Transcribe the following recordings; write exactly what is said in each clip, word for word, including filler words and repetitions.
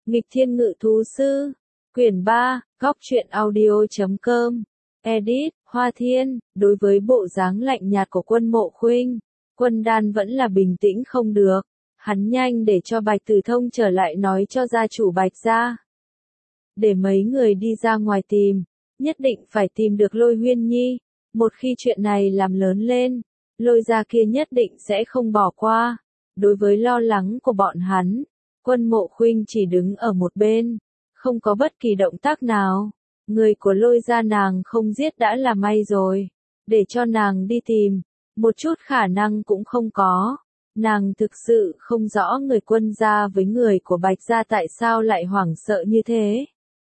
Nghịch Thiên Ngự Thú Sư, quyển ba, góc truyện audio chấm com, edit, Hoa Thiên. Đối với bộ dáng lạnh nhạt của Quân Mộ Khuynh, Quân Đan vẫn là bình tĩnh không được. Hắn nhanh để cho Bạch Tử Thông trở lại nói cho gia chủ Bạch gia. Để mấy người đi ra ngoài tìm, nhất định phải tìm được Lôi Huyên Nhi. Một khi chuyện này làm lớn lên, Lôi gia kia nhất định sẽ không bỏ qua. Đối với lo lắng của bọn hắn, Quân Mộ Khuynh chỉ đứng ở một bên, không có bất kỳ động tác nào. Người của Lôi gia nàng không giết đã là may rồi, để cho nàng đi tìm, một chút khả năng cũng không có. Nàng thực sự không rõ người Quân gia với người của Bạch gia tại sao lại hoảng sợ như thế.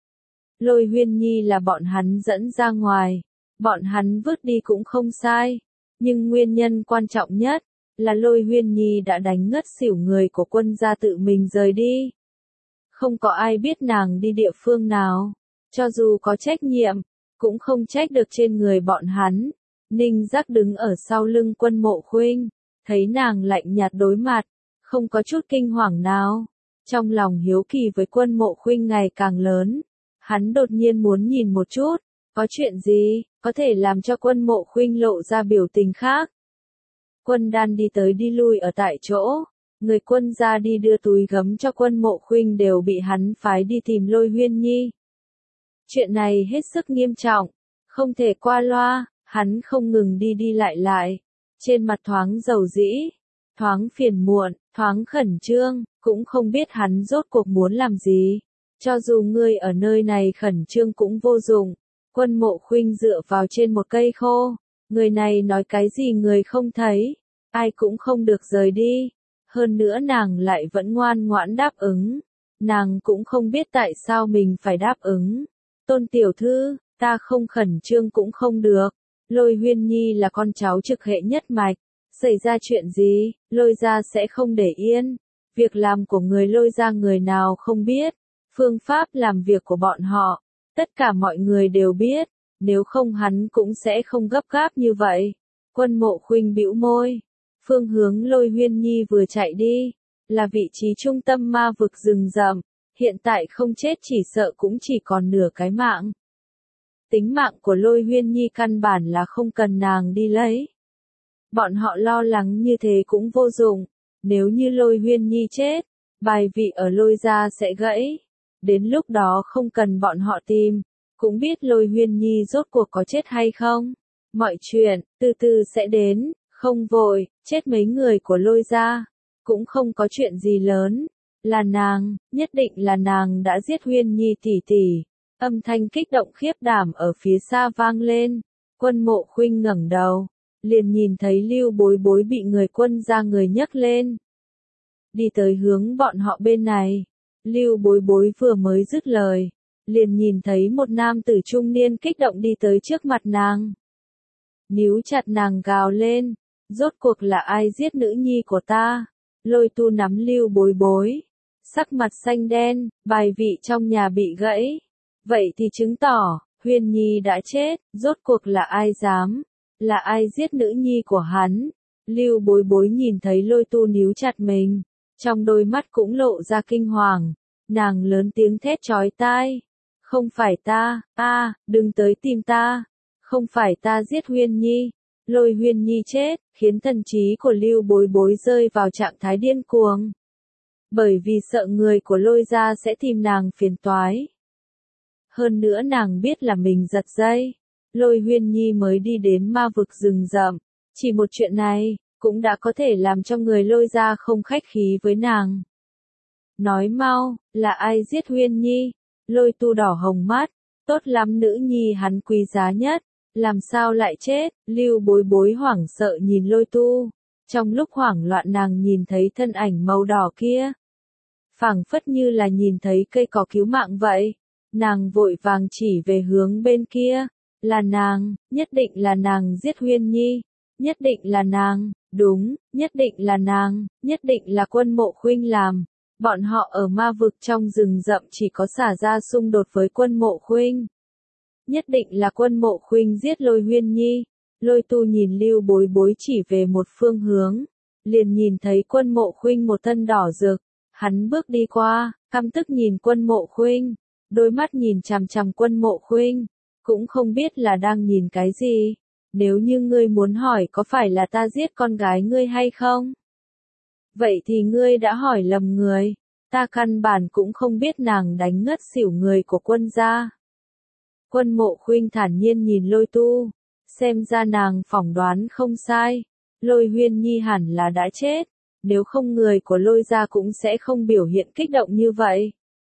Lôi Huyên Nhi là bọn hắn dẫn ra ngoài, bọn hắn vứt đi cũng không sai, nhưng nguyên nhân quan trọng nhất là Lôi Huyên Nhi đã đánh ngất xỉu người của Quân gia tự mình rời đi. Không có ai biết nàng đi địa phương nào, cho dù có trách nhiệm, cũng không trách được trên người bọn hắn. Ninh Giác đứng ở sau lưng Quân Mộ Khuynh, thấy nàng lạnh nhạt đối mặt, không có chút kinh hoàng nào. Trong lòng hiếu kỳ với Quân Mộ Khuynh ngày càng lớn, hắn đột nhiên muốn nhìn một chút, có chuyện gì, có thể làm cho Quân Mộ Khuynh lộ ra biểu tình khác. Quân Đan đi tới đi lui ở tại chỗ, người Quân gia đi đưa túi gấm cho Quân Mộ Khuynh đều bị hắn phái đi tìm Lôi Huyên Nhi. Chuyện này hết sức nghiêm trọng, không thể qua loa, hắn không ngừng đi đi lại lại, trên mặt thoáng dầu dĩ, thoáng phiền muộn, thoáng khẩn trương, cũng không biết hắn rốt cuộc muốn làm gì. Cho dù ngươi ở nơi này khẩn trương cũng vô dụng. Quân Mộ Khuynh dựa vào trên một cây khô, người này nói cái gì người không thấy, ai cũng không được rời đi. Hơn nữa nàng lại vẫn ngoan ngoãn đáp ứng, nàng cũng không biết tại sao mình phải đáp ứng. Tôn tiểu thư, ta không khẩn trương cũng không được. Lôi Huyên Nhi là con cháu trực hệ nhất mạch, xảy ra chuyện gì, Lôi gia sẽ không để yên. Việc làm của người Lôi gia người nào không biết, phương pháp làm việc của bọn họ, tất cả mọi người đều biết, nếu không hắn cũng sẽ không gấp gáp như vậy. Quân Mộ Khuynh bĩu môi, phương hướng Lôi Huyên Nhi vừa chạy đi, là vị trí trung tâm ma vực rừng rậm, hiện tại không chết chỉ sợ cũng chỉ còn nửa cái mạng. Tính mạng của Lôi Huyên Nhi căn bản là không cần nàng đi lấy. Bọn họ lo lắng như thế cũng vô dụng, nếu như Lôi Huyên Nhi chết, bài vị ở Lôi gia sẽ gãy. Đến lúc đó không cần bọn họ tìm, cũng biết Lôi Huyên Nhi rốt cuộc có chết hay không. Mọi chuyện, từ từ sẽ đến, không vội, chết mấy người của Lôi gia, cũng không có chuyện gì lớn. Là nàng, nhất định là nàng đã giết Huyên Nhi tỷ tỷ. Âm thanh kích động khiếp đảm ở phía xa vang lên. Quân Mộ Khuynh ngẩng đầu, liền nhìn thấy Lưu Bối Bối bị người Quân gia người nhấc lên, đi tới hướng bọn họ bên này. Lưu Bối Bối vừa mới dứt lời, liền nhìn thấy một nam tử trung niên kích động đi tới trước mặt nàng. Níu chặt nàng gào lên, rốt cuộc là ai giết nữ nhi của ta? Lôi Tu nắm Lưu Bối Bối, sắc mặt xanh đen, bài vị trong nhà bị gãy. Vậy thì chứng tỏ, Huyên Nhi đã chết, rốt cuộc là ai dám? Là ai giết nữ nhi của hắn? Lưu Bối Bối nhìn thấy Lôi Tu níu chặt mình, trong đôi mắt cũng lộ ra kinh hoàng, nàng lớn tiếng thét chói tai. Không phải ta, a, đừng tới tìm ta, không phải ta giết Huyên Nhi. Lôi Huyên Nhi chết, khiến thần trí của Lưu Bối Bối rơi vào trạng thái điên cuồng. Bởi vì sợ người của Lôi gia sẽ tìm nàng phiền toái. Hơn nữa nàng biết là mình giật dây, Lôi Huyên Nhi mới đi đến ma vực rừng rậm, chỉ một chuyện này cũng đã có thể làm cho người Lôi gia không khách khí với nàng. Nói mau, là ai giết Huyên Nhi? Lôi Tu đỏ hồng mắt, tốt lắm nữ nhi hắn quý giá nhất, làm sao lại chết? Lưu Bối Bối hoảng sợ nhìn Lôi Tu, trong lúc hoảng loạn nàng nhìn thấy thân ảnh màu đỏ kia, phảng phất như là nhìn thấy cây cỏ cứu mạng vậy. Nàng vội vàng chỉ về hướng bên kia, là nàng, nhất định là nàng giết Huyên Nhi, nhất định là nàng, đúng, nhất định là nàng, nhất định là Quân Mộ Khuynh làm. Bọn họ ở ma vực trong rừng rậm chỉ có xả ra xung đột với Quân Mộ Khuynh. Nhất định là Quân Mộ Khuynh giết Lôi Huyên Nhi. Lôi Tu nhìn Lưu Bối Bối chỉ về một phương hướng, liền nhìn thấy Quân Mộ Khuynh một thân đỏ rực, hắn bước đi qua, căm tức nhìn Quân Mộ Khuynh, đôi mắt nhìn chằm chằm Quân Mộ Khuynh, cũng không biết là đang nhìn cái gì. Nếu như ngươi muốn hỏi có phải là ta giết con gái ngươi hay không? Vậy thì ngươi đã hỏi lầm người, ta căn bản cũng không biết nàng đánh ngất xỉu người của Quân gia. Quân Mộ Khuynh thản nhiên nhìn Lôi Tu, xem ra nàng phỏng đoán không sai, Lôi Huyên Nhi hẳn là đã chết, nếu không người của Lôi gia cũng sẽ không biểu hiện kích động như vậy.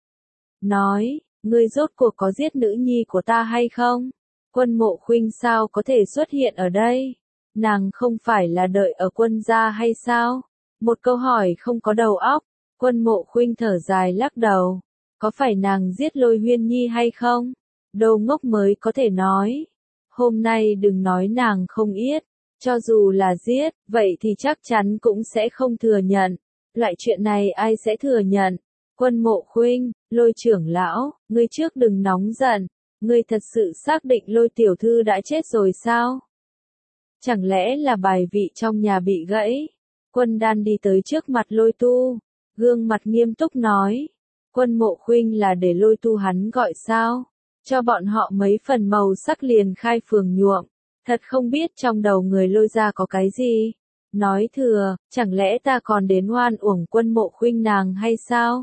Nói, ngươi rốt cuộc có giết nữ nhi của ta hay không? Quân Mộ Khuynh sao có thể xuất hiện ở đây? Nàng không phải là đợi ở Quân gia hay sao? Một câu hỏi không có đầu óc. Quân Mộ Khuynh thở dài lắc đầu. Có phải nàng giết Lôi Huyên Nhi hay không? Đồ ngốc mới có thể nói. Hôm nay đừng nói nàng không yết. Cho dù là giết, vậy thì chắc chắn cũng sẽ không thừa nhận. Loại chuyện này ai sẽ thừa nhận? Quân Mộ Khuynh, Lôi trưởng lão, ngươi trước đừng nóng giận. Ngươi thật sự xác định Lôi tiểu thư đã chết rồi sao? Chẳng lẽ là bài vị trong nhà bị gãy? Quân Đan đi tới trước mặt Lôi Tu, gương mặt nghiêm túc nói. Quân Mộ Khuynh là để Lôi Tu hắn gọi sao? Cho bọn họ mấy phần màu sắc liền khai phường nhuộm. Thật không biết trong đầu người Lôi gia có cái gì? Nói thừa, chẳng lẽ ta còn đến oan uổng Quân Mộ Khuynh nàng hay sao?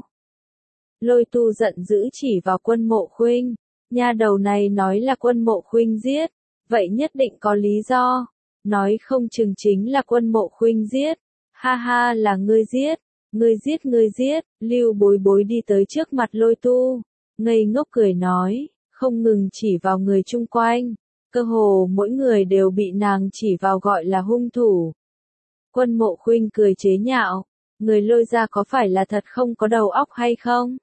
Lôi Tu giận dữ chỉ vào Quân Mộ Khuynh. Nha đầu này nói là Quân Mộ Khuynh giết, vậy nhất định có lý do. Nói không chừng chính là Quân Mộ Khuynh giết. Ha ha, là ngươi giết, ngươi giết ngươi giết. Lưu Bối Bối đi tới trước mặt Lôi Tu, ngây ngốc cười nói, không ngừng chỉ vào người chung quanh. Cơ hồ mỗi người đều bị nàng chỉ vào gọi là hung thủ. Quân Mộ Khuynh cười chế nhạo, người Lôi gia có phải là thật không có đầu óc hay không?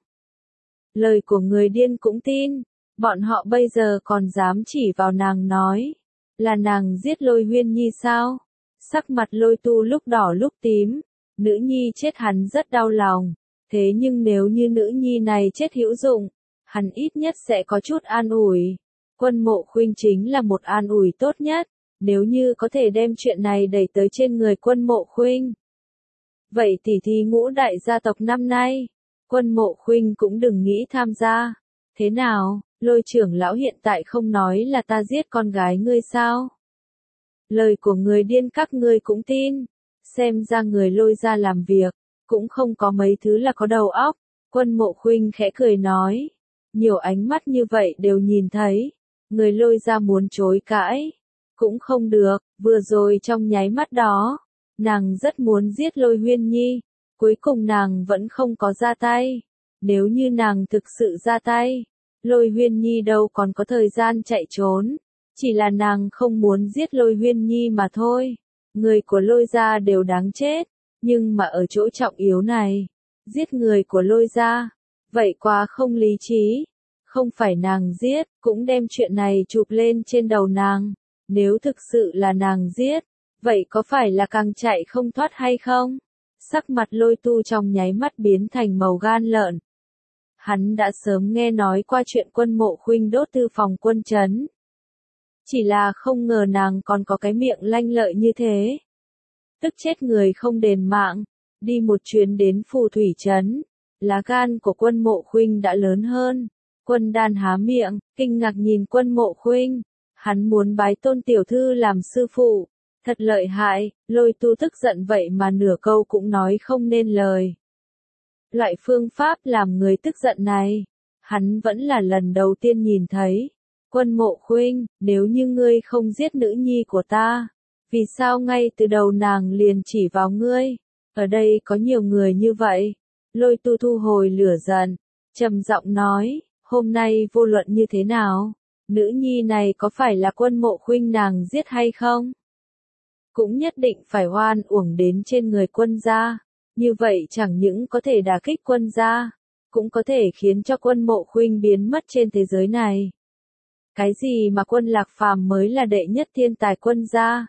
Lời của người điên cũng tin. Bọn họ bây giờ còn dám chỉ vào nàng nói, là nàng giết Lôi Huyên Nhi sao? Sắc mặt Lôi Tu lúc đỏ lúc tím, nữ nhi chết hắn rất đau lòng, thế nhưng nếu như nữ nhi này chết hữu dụng, hắn ít nhất sẽ có chút an ủi. Quân Mộ Khuynh chính là một an ủi tốt nhất, nếu như có thể đem chuyện này đẩy tới trên người Quân Mộ Khuynh. Vậy tỉ thí ngũ đại gia tộc năm nay, Quân Mộ Khuynh cũng đừng nghĩ tham gia. Thế nào? Lôi trưởng lão hiện tại không nói là ta giết con gái ngươi sao? Lời của người điên các ngươi cũng tin. Xem ra người Lôi gia làm việc, cũng không có mấy thứ là có đầu óc. Quân Mộ Khuynh khẽ cười nói. Nhiều ánh mắt như vậy đều nhìn thấy. Người Lôi gia muốn chối cãi. Cũng không được, vừa rồi trong nháy mắt đó. Nàng rất muốn giết Lôi Huyên Nhi. Cuối cùng nàng vẫn không có ra tay. Nếu như nàng thực sự ra tay, Lôi Huyên Nhi đâu còn có thời gian chạy trốn. Chỉ là nàng không muốn giết Lôi Huyên Nhi mà thôi. Người của Lôi gia đều đáng chết. Nhưng mà ở chỗ trọng yếu này, giết người của Lôi gia, vậy quá không lý trí. Không phải nàng giết, cũng đem chuyện này chụp lên trên đầu nàng. Nếu thực sự là nàng giết, vậy có phải là càng chạy không thoát hay không? Sắc mặt Lôi Tu trong nháy mắt biến thành màu gan lợn. Hắn đã sớm nghe nói qua chuyện Quân Mộ Khuynh đốt thư phòng quân trấn. Chỉ là không ngờ nàng còn có cái miệng lanh lợi như thế. Tức chết người không đền mạng, đi một chuyến đến phù thủy trấn. Lá gan của Quân Mộ Khuynh đã lớn hơn. Quân Đan há miệng, kinh ngạc nhìn Quân Mộ Khuynh. Hắn muốn bái Tôn tiểu thư làm sư phụ. Thật lợi hại, Lôi Tu tức giận vậy mà nửa câu cũng nói không nên lời. Loại phương pháp làm người tức giận này, hắn vẫn là lần đầu tiên nhìn thấy. Quân Mộ Khuynh, nếu như ngươi không giết nữ nhi của ta, vì sao ngay từ đầu nàng liền chỉ vào ngươi? Ở đây có nhiều người như vậy. Lôi Tu thu hồi lửa giận, trầm giọng nói, hôm nay vô luận như thế nào, nữ nhi này có phải là Quân Mộ Khuynh nàng giết hay không? Cũng nhất định phải oan uổng đến trên người Quân gia. Như vậy chẳng những có thể đả kích Quân gia, cũng có thể khiến cho Quân Mộ Khuynh biến mất trên thế giới này. Cái gì mà Quân Lạc Phàm mới là đệ nhất thiên tài Quân gia?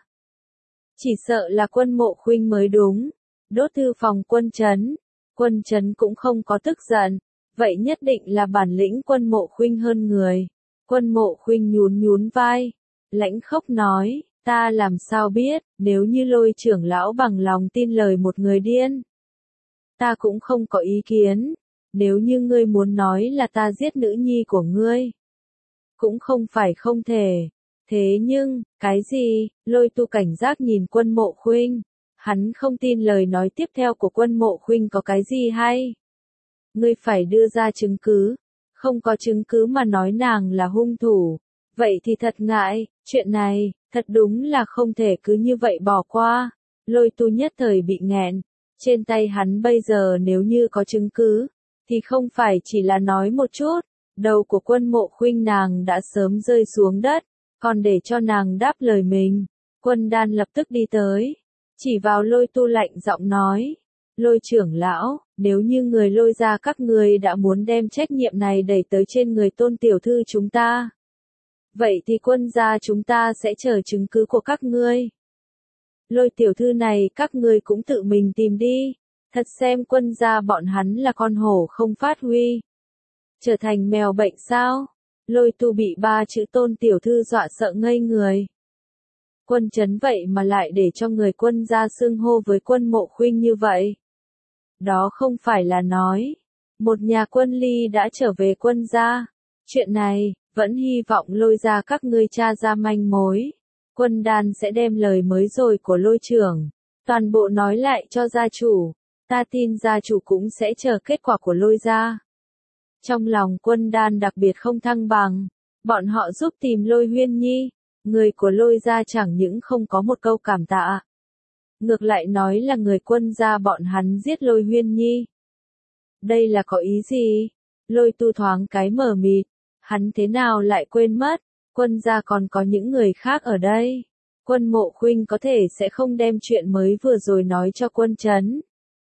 Chỉ sợ là Quân Mộ Khuynh mới đúng. Đốt thư phòng quân trấn, quân trấn cũng không có tức giận, vậy nhất định là bản lĩnh Quân Mộ Khuynh hơn người. Quân Mộ Khuynh nhún nhún vai, lãnh khốc nói, ta làm sao biết, nếu như Lôi trưởng lão bằng lòng tin lời một người điên. Ta cũng không có ý kiến, nếu như ngươi muốn nói là ta giết nữ nhi của ngươi, cũng không phải không thể. Thế nhưng, cái gì? Lôi Tu cảnh giác nhìn Quân Mộ Khuynh. Hắn không tin lời nói tiếp theo của Quân Mộ Khuynh có cái gì hay. Ngươi phải đưa ra chứng cứ. Không có chứng cứ mà nói nàng là hung thủ. Vậy thì thật ngại, chuyện này, thật đúng là không thể cứ như vậy bỏ qua. Lôi Tu nhất thời bị nghẹn. Trên tay hắn bây giờ nếu như có chứng cứ, thì không phải chỉ là nói một chút. Đầu của Quân Mộ Khuynh nàng đã sớm rơi xuống đất. Còn để cho nàng đáp lời mình, Quân Đan lập tức đi tới, chỉ vào Lôi Tu lạnh giọng nói, Lôi trưởng lão, nếu như người Lôi gia các ngươi đã muốn đem trách nhiệm này đẩy tới trên người Tôn tiểu thư chúng ta, vậy thì Quân gia chúng ta sẽ chờ chứng cứ của các ngươi. Lôi tiểu thư này các ngươi cũng tự mình tìm đi, thật xem Quân gia bọn hắn là con hổ không phát huy, trở thành mèo bệnh sao? Lôi Tu bị ba chữ Tôn tiểu thư dọa sợ ngây người. Quân Chấn vậy mà lại để cho người Quân gia xưng hô với Quân Mộ Khuynh như vậy. Đó không phải là nói, một nhà Quân Ly đã trở về Quân gia. Chuyện này, vẫn hy vọng Lôi gia các ngươi tra ra manh mối. Quân Đan sẽ đem lời mới rồi của Lôi trưởng, toàn bộ nói lại cho gia chủ. Ta tin gia chủ cũng sẽ chờ kết quả của Lôi gia. Trong lòng Quân Đan đặc biệt không thăng bằng, bọn họ giúp tìm Lôi Huyên Nhi, người của Lôi gia chẳng những không có một câu cảm tạ. Ngược lại nói là người Quân gia bọn hắn giết Lôi Huyên Nhi. Đây là có ý gì? Lôi Tu thoáng cái mờ mịt, hắn thế nào lại quên mất, Quân gia còn có những người khác ở đây. Quân Mộ Khuynh có thể sẽ không đem chuyện mới vừa rồi nói cho Quân Chấn.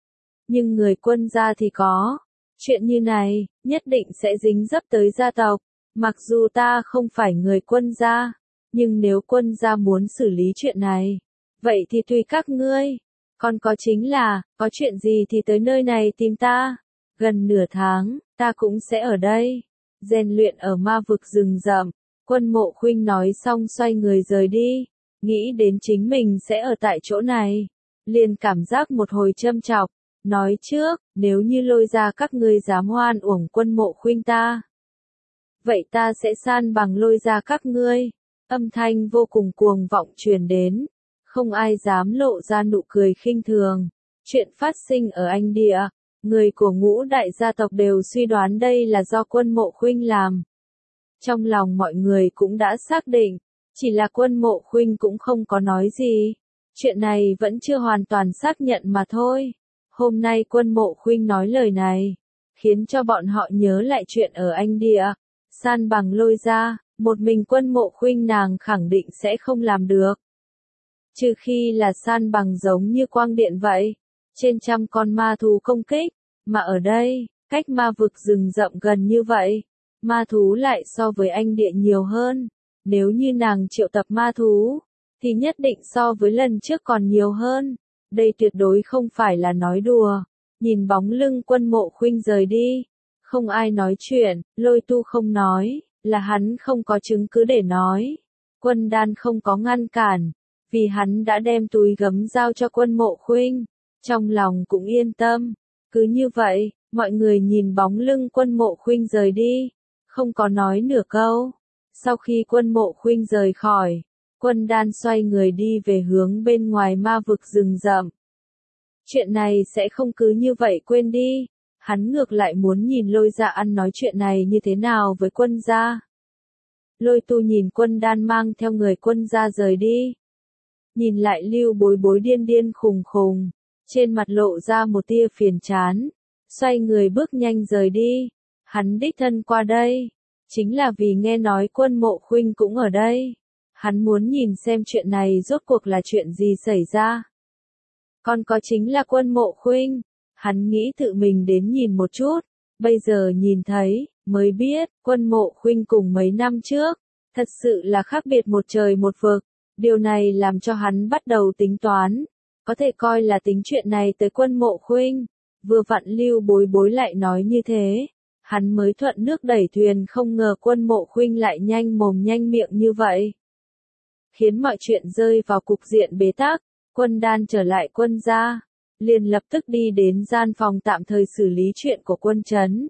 Nhưng người Quân gia thì có. Chuyện như này, nhất định sẽ dính dấp tới gia tộc. Mặc dù ta không phải người Quân gia, nhưng nếu Quân gia muốn xử lý chuyện này, vậy thì tùy các ngươi. Còn có chính là, có chuyện gì thì tới nơi này tìm ta. Gần nửa tháng, ta cũng sẽ ở đây. Rèn luyện ở ma vực rừng rậm. Quân Mộ Khuynh nói xong xoay người rời đi. Nghĩ đến chính mình sẽ ở tại chỗ này. Liền cảm giác một hồi châm chọc. Nói trước, nếu như Lôi gia các ngươi dám hoan uổng Quân Mộ Khuynh ta, vậy ta sẽ san bằng Lôi gia các ngươi. Âm thanh vô cùng cuồng vọng truyền đến, không ai dám lộ ra nụ cười khinh thường. Chuyện phát sinh ở Anh Địa, người của ngũ đại gia tộc đều suy đoán đây là do Quân Mộ Khuynh làm. Trong lòng mọi người cũng đã xác định, chỉ là Quân Mộ Khuynh cũng không có nói gì. Chuyện này vẫn chưa hoàn toàn xác nhận mà thôi. Hôm nay Quân Mộ Khuynh nói lời này, khiến cho bọn họ nhớ lại chuyện ở Anh Địa, san bằng Lôi gia, một mình Quân Mộ Khuynh nàng khẳng định sẽ không làm được. Trừ khi là san bằng giống như Quang Điện vậy, trên trăm con ma thú công kích, mà ở đây, cách ma vực rừng rậm gần như vậy, ma thú lại so với Anh Địa nhiều hơn. Nếu như nàng triệu tập ma thú, thì nhất định so với lần trước còn nhiều hơn. Đây tuyệt đối không phải là nói đùa. Nhìn bóng lưng Quân Mộ Khuynh rời đi, không ai nói chuyện. Lôi Tu không nói, là hắn không có chứng cứ để nói. Quân Đan không có ngăn cản, vì hắn đã đem túi gấm giao cho Quân Mộ Khuynh, trong lòng cũng yên tâm. Cứ như vậy, mọi người nhìn bóng lưng Quân Mộ Khuynh rời đi, không có nói nửa câu. Sau khi Quân Mộ Khuynh rời khỏi, Quân Đan xoay người đi về hướng bên ngoài ma vực rừng rậm. Chuyện này sẽ không cứ như vậy quên đi. Hắn ngược lại muốn nhìn Lôi gia ăn nói chuyện này như thế nào với Quân gia. Lôi Tu nhìn Quân Đan mang theo người Quân gia rời đi. Nhìn lại Lưu Bối Bối điên điên khùng khùng, trên mặt lộ ra một tia phiền chán, xoay người bước nhanh rời đi. Hắn đích thân qua đây, chính là vì nghe nói Quân Mộ Khuynh cũng ở đây. Hắn muốn nhìn xem chuyện này rốt cuộc là chuyện gì xảy ra. Còn có chính là Quân Mộ Khuynh, hắn nghĩ tự mình đến nhìn một chút, bây giờ nhìn thấy, mới biết, Quân Mộ Khuynh cùng mấy năm trước, thật sự là khác biệt một trời một vực. Điều này làm cho hắn bắt đầu tính toán, có thể coi là tính chuyện này tới Quân Mộ Khuynh. Vừa vặn Lưu Bối Bối lại nói như thế, hắn mới thuận nước đẩy thuyền, không ngờ Quân Mộ Khuynh lại nhanh mồm nhanh miệng như vậy. Khiến mọi chuyện rơi vào cục diện bế tắc. Quân Đan trở lại Quân gia, liền lập tức đi đến gian phòng tạm thời xử lý chuyện của Quân Trấn.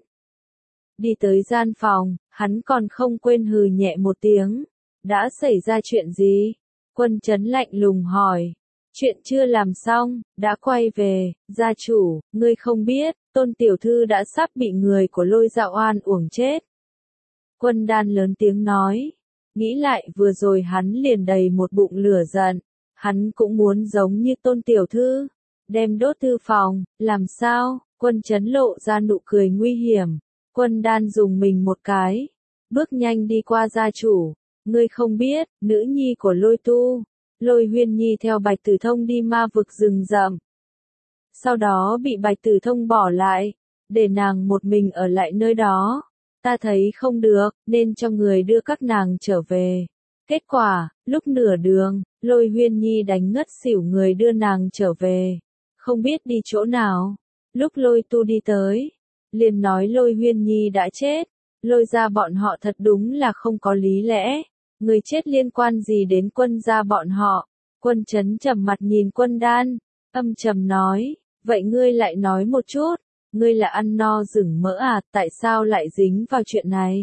Đi tới gian phòng, hắn còn không quên hừ nhẹ một tiếng. Đã xảy ra chuyện gì? Quân Trấn lạnh lùng hỏi. Chuyện chưa làm xong, đã quay về, gia chủ, ngươi không biết, Tôn tiểu thư đã sắp bị người của Lôi Gia oan uổng chết. Quân Đan lớn tiếng nói. Nghĩ lại vừa rồi hắn liền đầy một bụng lửa giận. Hắn cũng muốn giống như Tôn tiểu thư, đem đốt thư phòng, làm sao? Quân Trấn lộ ra nụ cười nguy hiểm. Quân Đan dùng mình một cái, bước nhanh đi qua gia chủ. Ngươi không biết, nữ nhi của Lôi Tu, Lôi Huyên Nhi theo Bạch Tử Thông đi ma vực rừng rậm. Sau đó bị Bạch Tử Thông bỏ lại, để nàng một mình ở lại nơi đó. Ta thấy không được, nên cho người đưa các nàng trở về. Kết quả, lúc nửa đường, Lôi Huyên Nhi đánh ngất xỉu người đưa nàng trở về. Không biết đi chỗ nào. Lúc Lôi Tu đi tới, liền nói Lôi Huyên Nhi đã chết. Lôi gia bọn họ thật đúng là không có lý lẽ. Người chết liên quan gì đến Quân gia bọn họ? Quân Trấn trầm mặt nhìn Quân Đan, âm trầm nói, vậy ngươi lại nói một chút, ngươi là ăn no rừng mỡ à, tại sao lại dính vào chuyện này?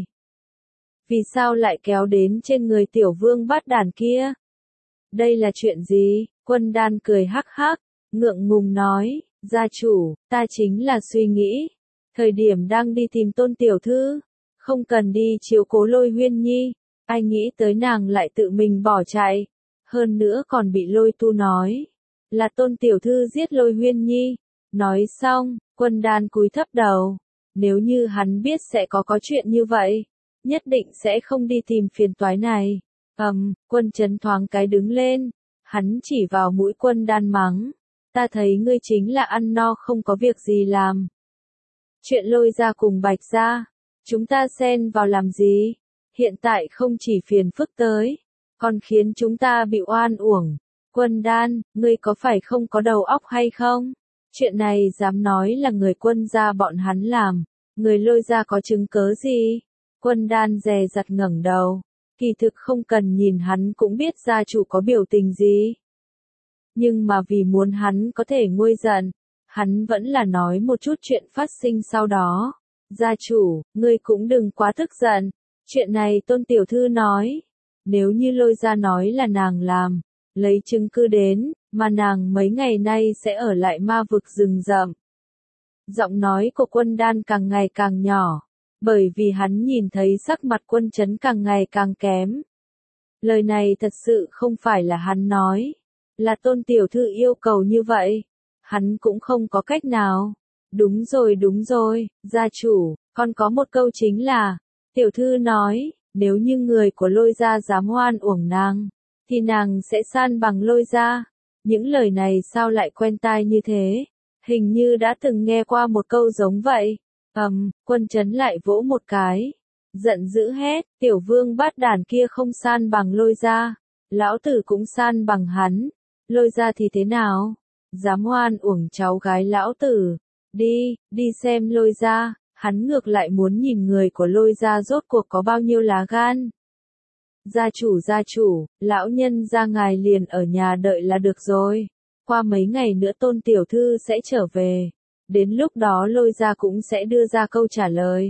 Vì sao lại kéo đến trên người tiểu vương bát đàn kia? Đây là chuyện gì? Quân Đan cười hắc hắc, ngượng ngùng nói, gia chủ, ta chính là suy nghĩ, thời điểm đang đi tìm Tôn tiểu thư, không cần đi chiếu cố Lôi Huyên Nhi, ai nghĩ tới nàng lại tự mình bỏ chạy, hơn nữa còn bị Lôi Tu nói, là Tôn tiểu thư giết Lôi Huyên Nhi. Nói xong, Quân Đan cúi thấp đầu, nếu như hắn biết sẽ có có chuyện như vậy, nhất định sẽ không đi tìm phiền toái này. Ầm, Quân Trấn thoáng cái đứng lên, hắn chỉ vào mũi Quân Đan mắng, ta thấy ngươi chính là ăn no không có việc gì làm. Chuyện Lôi gia cùng Bạch gia, chúng ta xen vào làm gì? Hiện tại không chỉ phiền phức tới, còn khiến chúng ta bị oan uổng. Quân Đan, ngươi có phải không có đầu óc hay không? Chuyện này dám nói là người Quân gia bọn hắn làm, người Lôi gia có chứng cớ gì? Quân Đan dè dặt ngẩng đầu, kỳ thực không cần nhìn hắn cũng biết gia chủ có biểu tình gì. Nhưng mà vì muốn hắn có thể nguôi giận, hắn vẫn là nói một chút chuyện phát sinh sau đó. Gia chủ, ngươi cũng đừng quá tức giận, chuyện này Tôn tiểu thư nói, nếu như Lôi gia nói là nàng làm, lấy chứng cứ đến, mà nàng mấy ngày nay sẽ ở lại ma vực rừng rậm. Giọng nói của Quân Đan càng ngày càng nhỏ, bởi vì hắn nhìn thấy sắc mặt Quân Trấn càng ngày càng kém. Lời này thật sự không phải là hắn nói, là Tôn tiểu thư yêu cầu như vậy, hắn cũng không có cách nào. Đúng rồi đúng rồi, gia chủ, còn có một câu chính là, tiểu thư nói, nếu như người của Lôi gia dám oan uổng nàng, thì nàng sẽ san bằng Lôi gia. Những lời này sao lại quen tai như thế? Hình như đã từng nghe qua một câu giống vậy. Ầm, um, Quân Trấn lại vỗ một cái, giận dữ hét, tiểu vương bát đàn kia không san bằng Lôi gia, lão tử cũng san bằng hắn. Lôi gia thì thế nào? Dám oan uổng cháu gái lão tử. Đi, đi xem Lôi gia, hắn ngược lại muốn nhìn người của Lôi gia rốt cuộc có bao nhiêu lá gan. Gia chủ gia chủ, lão nhân gia ngài liền ở nhà đợi là được rồi. Qua mấy ngày nữa Tôn tiểu thư sẽ trở về. Đến lúc đó Lôi gia cũng sẽ đưa ra câu trả lời.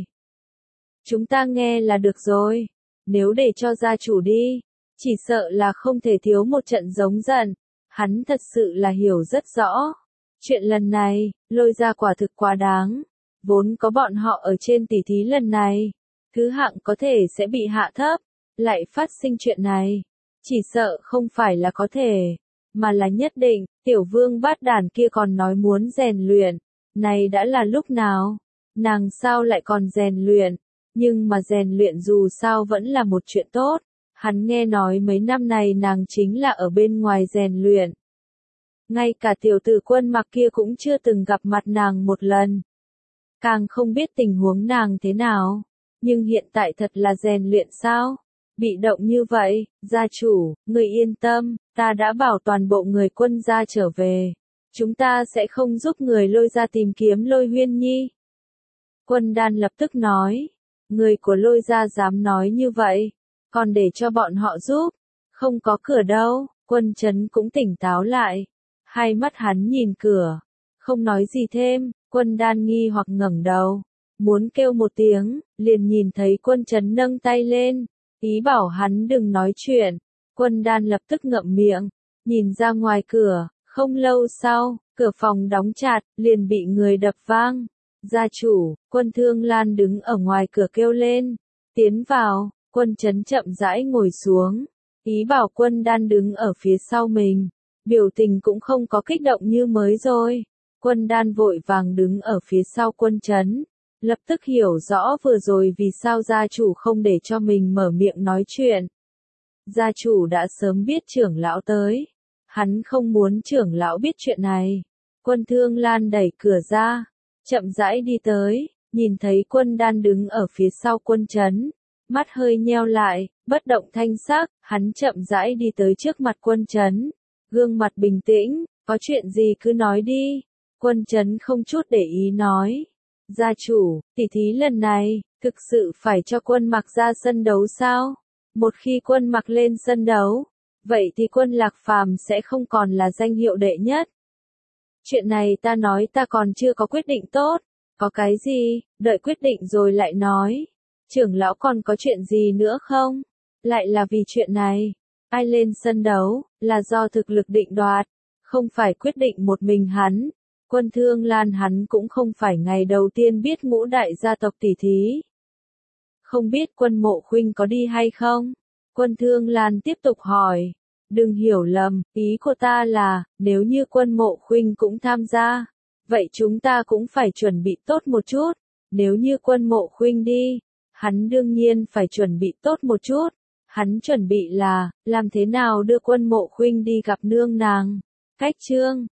Chúng ta nghe là được rồi. Nếu để cho gia chủ đi, chỉ sợ là không thể thiếu một trận giống giận. Hắn thật sự là hiểu rất rõ. Chuyện lần này, Lôi gia quả thực quá đáng. Vốn có bọn họ ở trên tỷ thí lần này, thứ hạng có thể sẽ bị hạ thấp, lại phát sinh chuyện này. Chỉ sợ không phải là có thể, mà là nhất định. Tiểu vương bát đàn kia còn nói muốn rèn luyện. Này đã là lúc nào? Nàng sao lại còn rèn luyện? Nhưng mà rèn luyện dù sao vẫn là một chuyện tốt. Hắn nghe nói mấy năm này nàng chính là ở bên ngoài rèn luyện. Ngay cả tiểu tử Quân Mặc kia cũng chưa từng gặp mặt nàng một lần. Càng không biết tình huống nàng thế nào. Nhưng hiện tại thật là rèn luyện sao? Bị động như vậy, gia chủ, người yên tâm, ta đã bảo toàn bộ người Quân gia trở về. Chúng ta sẽ không giúp người Lôi gia tìm kiếm Lôi Huyên Nhi. Quân Đan lập tức nói, người của Lôi gia dám nói như vậy, còn để cho bọn họ giúp, không có cửa đâu. Quân Trấn cũng tỉnh táo lại, hai mắt hắn nhìn cửa, không nói gì thêm. Quân Đan nghi hoặc ngẩng đầu, muốn kêu một tiếng, liền nhìn thấy Quân Chấn nâng tay lên, ý bảo hắn đừng nói chuyện. Quân Đan lập tức ngậm miệng, nhìn ra ngoài cửa, không lâu sau, cửa phòng đóng chặt, liền bị người đập vang. Gia chủ, Quân Thương Lan đứng ở ngoài cửa kêu lên, tiến vào. Quân Chấn chậm rãi ngồi xuống, ý bảo Quân Đan đứng ở phía sau mình, biểu tình cũng không có kích động như mới rồi. Quân Đan vội vàng đứng ở phía sau Quân Chấn, lập tức hiểu rõ vừa rồi vì sao gia chủ không để cho mình mở miệng nói chuyện. Gia chủ đã sớm biết trưởng lão tới, hắn không muốn trưởng lão biết chuyện này. Quân Thương Lan đẩy cửa ra, chậm rãi đi tới, nhìn thấy Quân Đan đứng ở phía sau Quân Chấn, mắt hơi nheo lại, bất động thanh sắc, hắn chậm rãi đi tới trước mặt Quân Chấn, gương mặt bình tĩnh, có chuyện gì cứ nói đi. Quân Chấn không chút để ý nói, gia chủ, tỷ thí lần này, thực sự phải cho Quân Mặc ra sân đấu sao? Một khi Quân Mặc lên sân đấu, vậy thì Quân Lạc Phàm sẽ không còn là danh hiệu đệ nhất. Chuyện này ta nói ta còn chưa có quyết định tốt, có cái gì, đợi quyết định rồi lại nói. Trưởng lão còn có chuyện gì nữa không? Lại là vì chuyện này, ai lên sân đấu, là do thực lực định đoạt, không phải quyết định một mình hắn. Quân Thương Lan hắn cũng không phải ngày đầu tiên biết ngũ đại gia tộc tỷ thí. Không biết Quân Mộ Khuynh có đi hay không? Quân Thương Lan tiếp tục hỏi. Đừng hiểu lầm, ý của ta là, nếu như Quân Mộ Khuynh cũng tham gia, vậy chúng ta cũng phải chuẩn bị tốt một chút. Nếu như Quân Mộ Khuynh đi, hắn đương nhiên phải chuẩn bị tốt một chút. Hắn chuẩn bị là, làm thế nào đưa Quân Mộ Khuynh đi gặp nương nàng. Cách chương